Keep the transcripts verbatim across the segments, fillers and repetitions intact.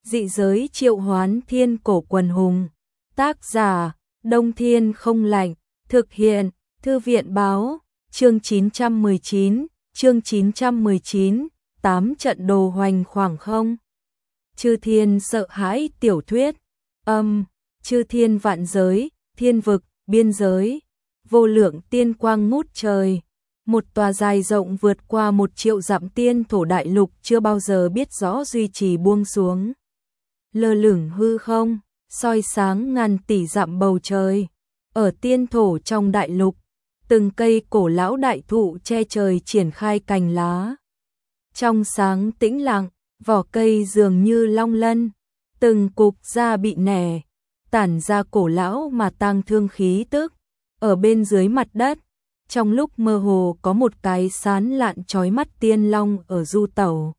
Dị giới triệu hoán thiên cổ quần hùng. Tác giả, Đông Thiên không lạnh. Thực hiện, Thư viện báo. Chương chín trăm mười chín, chương chín trăm mười chín, tám trận đồ hoành khoảng không. Chư thiên sợ hãi tiểu thuyết. Âm, chư thiên vạn giới, thiên vực, biên giới. Vô lượng tiên quang ngút trời. Một tòa dài rộng vượt qua một triệu dặm tiên thổ đại lục chưa bao giờ biết rõ duy trì buông xuống. Lơ lửng hư không, soi sáng ngàn tỷ dặm bầu trời. Ở tiên thổ trong đại lục, từng cây cổ lão đại thụ che trời triển khai cành lá. Trong sáng tĩnh lặng, vỏ cây dường như long lân, từng cục da bị nẻ, tản ra cổ lão mà tang thương khí tức. Ở bên dưới mặt đất, trong lúc mơ hồ có một cái sán lạn chói mắt tiên long ở du tẩu.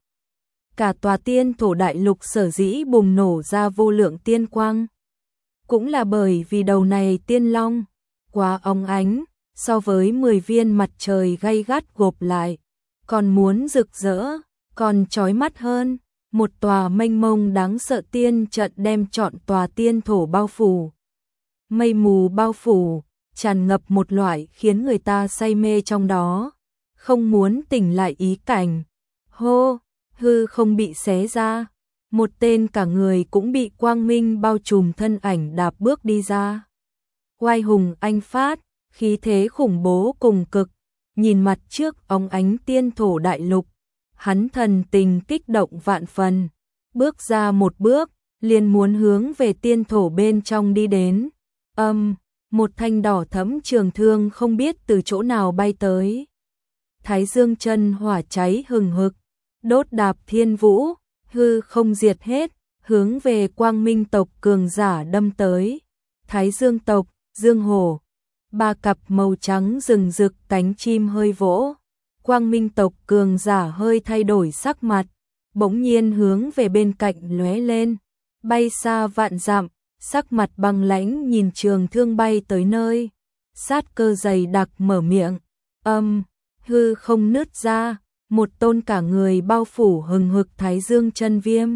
Cả tòa tiên thổ đại lục sở dĩ bùng nổ ra vô lượng tiên quang. Cũng là bởi vì đầu này tiên long, quá óng ánh, so với mười viên mặt trời gay gắt gộp lại, còn muốn rực rỡ, còn chói mắt hơn. Một tòa mênh mông đáng sợ tiên trận đem trọn tòa tiên thổ bao phủ. Mây mù bao phủ, tràn ngập một loại khiến người ta say mê trong đó, không muốn tỉnh lại ý cảnh. Hô, hư không bị xé ra, một tên cả người cũng bị quang minh bao trùm thân ảnh đạp bước đi ra. Oai hùng anh phát, khí thế khủng bố cùng cực, nhìn mặt trước óng ánh tiên thổ đại lục, hắn thần tình kích động vạn phần, bước ra một bước, liền muốn hướng về tiên thổ bên trong đi đến. Âm, một thanh đỏ thẫm trường thương không biết từ chỗ nào bay tới. Thái dương chân hỏa cháy hừng hực, đốt đạp thiên vũ, hư không diệt hết, hướng về quang minh tộc cường giả đâm tới. Thái dương tộc, dương hổ, ba cặp màu trắng rừng rực cánh chim hơi vỗ. Quang minh tộc cường giả hơi thay đổi sắc mặt, bỗng nhiên hướng về bên cạnh lóe lên, bay xa vạn dặm, sắc mặt băng lãnh nhìn trường thương bay tới nơi. Sát cơ dày đặc mở miệng, âm, hư không nứt ra, một tôn cả người bao phủ hừng hực thái dương chân viêm.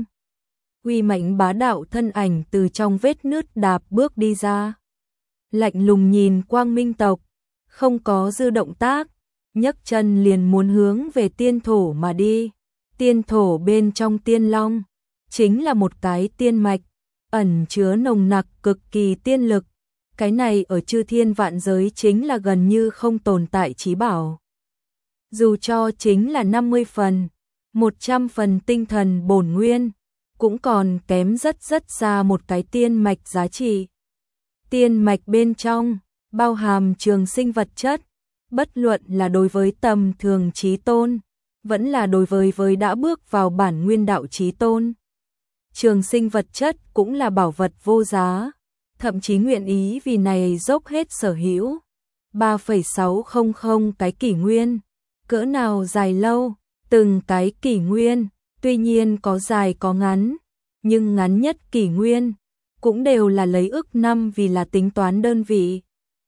Uy mãnh bá đạo thân ảnh từ trong vết nứt đạp bước đi ra. Lạnh lùng nhìn quang minh tộc, không có dư động tác, nhấc chân liền muốn hướng về tiên thổ mà đi. Tiên thổ bên trong tiên long, chính là một cái tiên mạch, ẩn chứa nồng nặc cực kỳ tiên lực. Cái này ở chư thiên vạn giới chính là gần như không tồn tại chí bảo. Dù cho chính là năm mươi phần, một trăm phần tinh thần bổn nguyên, cũng còn kém rất rất xa một cái tiên mạch giá trị. Tiên mạch bên trong, bao hàm trường sinh vật chất, bất luận là đối với tầm thường chí tôn, vẫn là đối với với đã bước vào bản nguyên đạo chí tôn. Trường sinh vật chất cũng là bảo vật vô giá, thậm chí nguyện ý vì này dốc hết sở hữu. ba phẩy sáu không không cái kỷ nguyên, cỡ nào dài lâu, từng cái kỷ nguyên, tuy nhiên có dài có ngắn, nhưng ngắn nhất kỷ nguyên, cũng đều là lấy ức năm vì là tính toán đơn vị.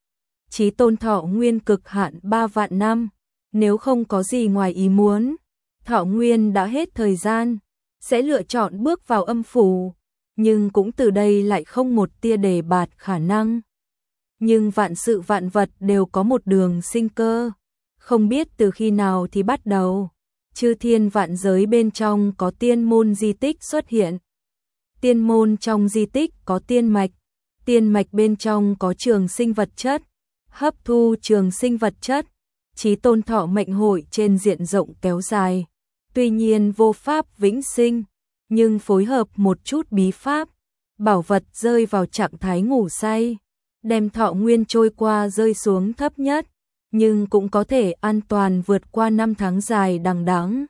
Chí tôn thọ nguyên cực hạn ba vạn năm, nếu không có gì ngoài ý muốn, thọ nguyên đã hết thời gian, sẽ lựa chọn bước vào âm phủ, nhưng cũng từ đây lại không một tia đề bạt khả năng. Nhưng vạn sự vạn vật đều có một đường sinh cơ, không biết từ khi nào thì bắt đầu, chư thiên vạn giới bên trong có tiên môn di tích xuất hiện. Tiên môn trong di tích có tiên mạch, tiên mạch bên trong có trường sinh vật chất, hấp thu trường sinh vật chất, chí tôn thọ mệnh hội trên diện rộng kéo dài. Tuy nhiên vô pháp vĩnh sinh, nhưng phối hợp một chút bí pháp, bảo vật rơi vào trạng thái ngủ say, đem thọ nguyên trôi qua rơi xuống thấp nhất, nhưng cũng có thể an toàn vượt qua năm tháng dài đằng đẵng.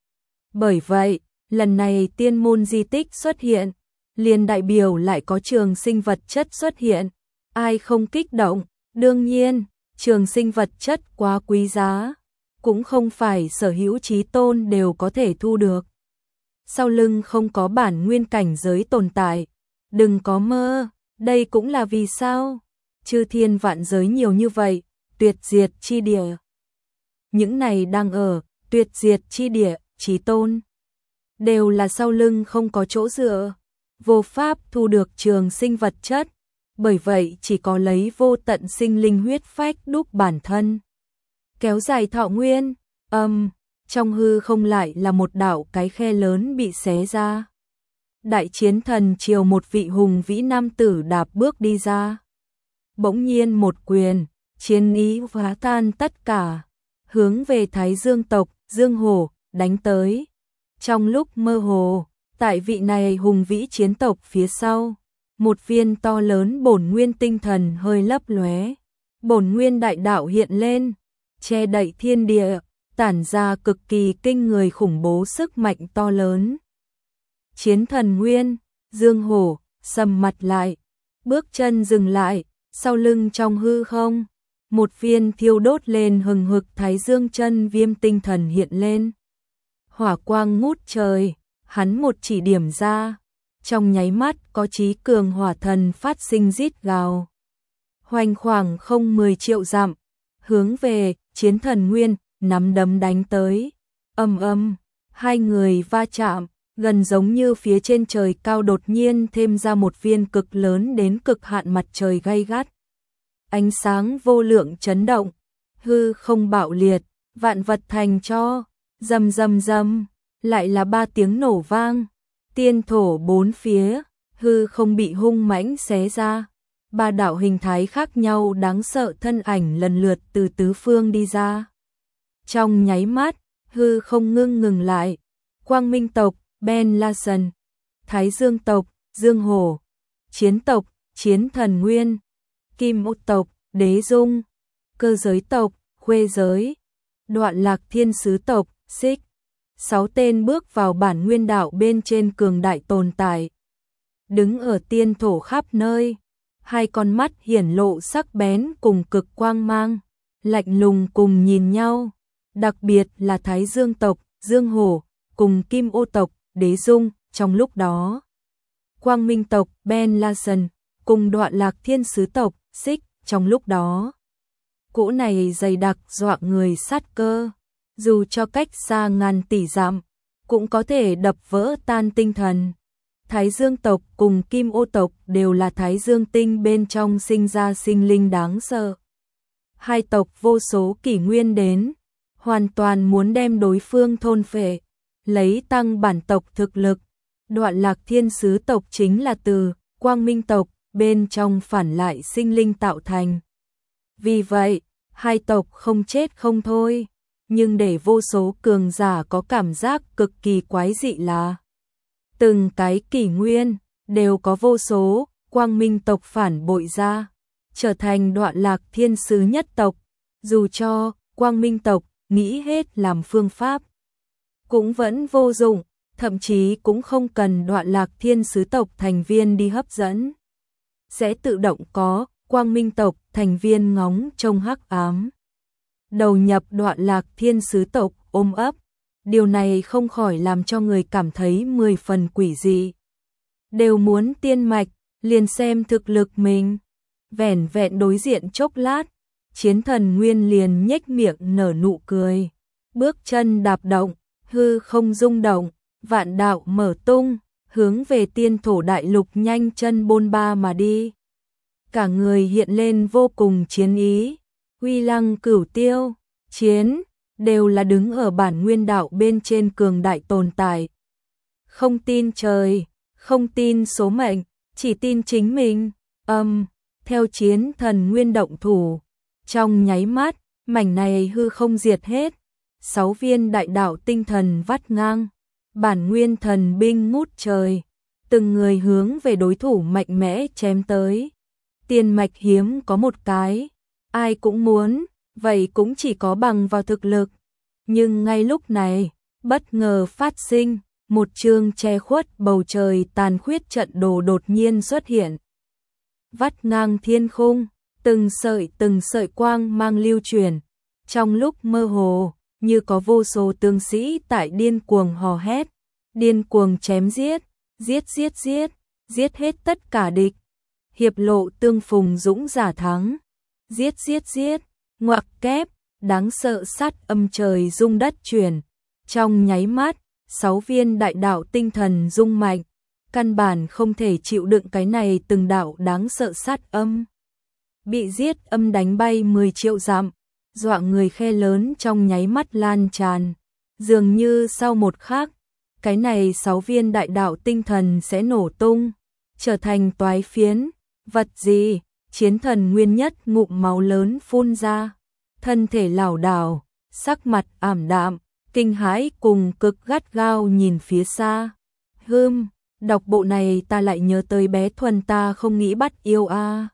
Bởi vậy, lần này tiên môn di tích xuất hiện, liền đại biểu lại có trường sinh vật chất xuất hiện, ai không kích động. Đương nhiên, trường sinh vật chất quá quý giá, cũng không phải sở hữu chí tôn đều có thể thu được. Sau lưng không có bản nguyên cảnh giới tồn tại, đừng có mơ, đây cũng là vì sao chư thiên vạn giới nhiều như vậy, tuyệt diệt chi địa. Những này đang ở tuyệt diệt chi địa, chí tôn, đều là sau lưng không có chỗ dựa, vô pháp thu được trường sinh vật chất, bởi vậy chỉ có lấy vô tận sinh linh huyết phách đúc bản thân. Kéo dài thọ nguyên, âm, trong hư không lại là một đạo cái khe lớn bị xé ra. Đại chiến thần triều một vị hùng vĩ nam tử đạp bước đi ra. Bỗng nhiên một quyền, chiến ý phá tan tất cả, hướng về Thái Dương tộc, Dương Hổ, đánh tới. Trong lúc mơ hồ, tại vị này hùng vĩ chiến tộc phía sau, một viên to lớn bổn nguyên tinh thần hơi lấp lóe. Bổn nguyên đại đạo hiện lên, che đậy thiên địa, tản ra cực kỳ kinh người khủng bố sức mạnh to lớn. Chiến thần nguyên, Dương Hổ, sầm mặt lại, bước chân dừng lại, sau lưng trong hư không, một viên thiêu đốt lên hừng hực thái dương chân viêm tinh thần hiện lên. Hỏa quang ngút trời, hắn một chỉ điểm ra, trong nháy mắt có chí cường hỏa thần phát sinh rít gào. Hoành khoảng không mười triệu dặm, hướng về chiến thần nguyên, nắm đấm đánh tới. Âm âm, hai người va chạm, gần giống như phía trên trời cao đột nhiên thêm ra một viên cực lớn đến cực hạn mặt trời gay gắt. Ánh sáng vô lượng chấn động, hư không bạo liệt, vạn vật thành tro, rầm rầm rầm, lại là ba tiếng nổ vang, tiên thổ bốn phía, hư không bị hung mãnh xé ra, ba đạo hình thái khác nhau đáng sợ thân ảnh lần lượt từ tứ phương đi ra. Trong nháy mắt, hư không ngưng ngừng lại, Quang Minh tộc, Ben Larson, Thái Dương tộc, Dương Hổ, Chiến tộc, Chiến Thần Nguyên, Kim Ô tộc, Đế Dung, Cơ giới tộc, Khuê giới, Đoạn Lạc Thiên Sứ tộc, Xích. Sáu tên bước vào bản nguyên đạo bên trên cường đại tồn tại. Đứng ở tiên thổ khắp nơi, hai con mắt hiển lộ sắc bén cùng cực quang mang, lạnh lùng cùng nhìn nhau, đặc biệt là Thái Dương tộc, Dương Hổ, cùng Kim Ô tộc, Đế Dung, trong lúc đó. Quang Minh tộc, Ben Larson, cùng Đoạn Lạc Thiên Sứ tộc, Xích, trong lúc đó. Cỗ này dày đặc dọa người sát cơ, dù cho cách xa ngàn tỷ dặm, cũng có thể đập vỡ tan tinh thần. Thái Dương tộc cùng Kim Ô tộc đều là Thái Dương tinh bên trong sinh ra sinh linh đáng sợ. Hai tộc vô số kỷ nguyên đến, hoàn toàn muốn đem đối phương thôn phệ, lấy tăng bản tộc thực lực. Đoạn Lạc Thiên Sứ tộc chính là từ Quang Minh tộc bên trong phản lại sinh linh tạo thành. Vì vậy, hai tộc không chết không thôi, nhưng để vô số cường giả có cảm giác cực kỳ quái dị là từng cái kỷ nguyên đều có vô số Quang Minh tộc phản bội ra, trở thành Đoạn Lạc Thiên Sứ nhất tộc, dù cho Quang Minh tộc nghĩ hết làm phương pháp cũng vẫn vô dụng, thậm chí cũng không cần Đoạn Lạc Thiên Sứ tộc thành viên đi hấp dẫn, sẽ tự động có Quang Minh tộc thành viên ngóng trông hắc ám đầu nhập Đoạn Lạc Thiên Sứ tộc ôm ấp. Điều này không khỏi làm cho người cảm thấy mười phần quỷ dị. Đều muốn tiên mạch, liền xem thực lực mình. Vẻn vẹn đối diện chốc lát, Chiến Thần Nguyên liền nhếch miệng nở nụ cười. Bước chân đạp động, hư không rung động, vạn đạo mở tung, hướng về tiên thổ đại lục nhanh chân bôn ba mà đi. Cả người hiện lên vô cùng chiến ý, uy lăng cửu tiêu, chiến, đều là đứng ở bản nguyên đạo bên trên cường đại tồn tại. Không tin trời, không tin số mệnh, chỉ tin chính mình. Âm, theo Chiến Thần Nguyên động thủ, trong nháy mắt, mảnh này hư không diệt hết. Sáu viên đại đạo tinh thần vắt ngang, bản nguyên thần binh ngút trời, từng người hướng về đối thủ mạnh mẽ chém tới. Tiên mạch hiếm có một cái, ai cũng muốn, vậy cũng chỉ có bằng vào thực lực. Nhưng ngay lúc này, bất ngờ phát sinh, một chương che khuất bầu trời tàn khuyết trận đồ đột nhiên xuất hiện. Vắt ngang thiên khung, từng sợi từng sợi quang mang lưu truyền, trong lúc mơ hồ, như có vô số tướng sĩ tại điên cuồng hò hét, điên cuồng chém giết, giết giết giết, giết hết tất cả địch. Hiệp lộ tương phùng dũng giả thắng, giết giết giết, ngoặc kép, đáng sợ sát âm trời rung đất chuyển. Trong nháy mắt, sáu viên đại đạo tinh thần rung mạnh, căn bản không thể chịu đựng cái này từng đạo đáng sợ sát âm. Bị giết âm đánh bay mười triệu dặm, dọa người khe lớn trong nháy mắt lan tràn, dường như sau một khắc, cái này sáu viên đại đạo tinh thần sẽ nổ tung, trở thành toái phiến, vật gì? Chiến thần nguyên nhất ngụm máu lớn phun ra, thân thể lảo đảo, sắc mặt ảm đạm, kinh hãi cùng cực gắt gao nhìn phía xa. Hừm, đọc bộ này ta lại nhớ tới bé Thuần ta không nghĩ bắt yêu a.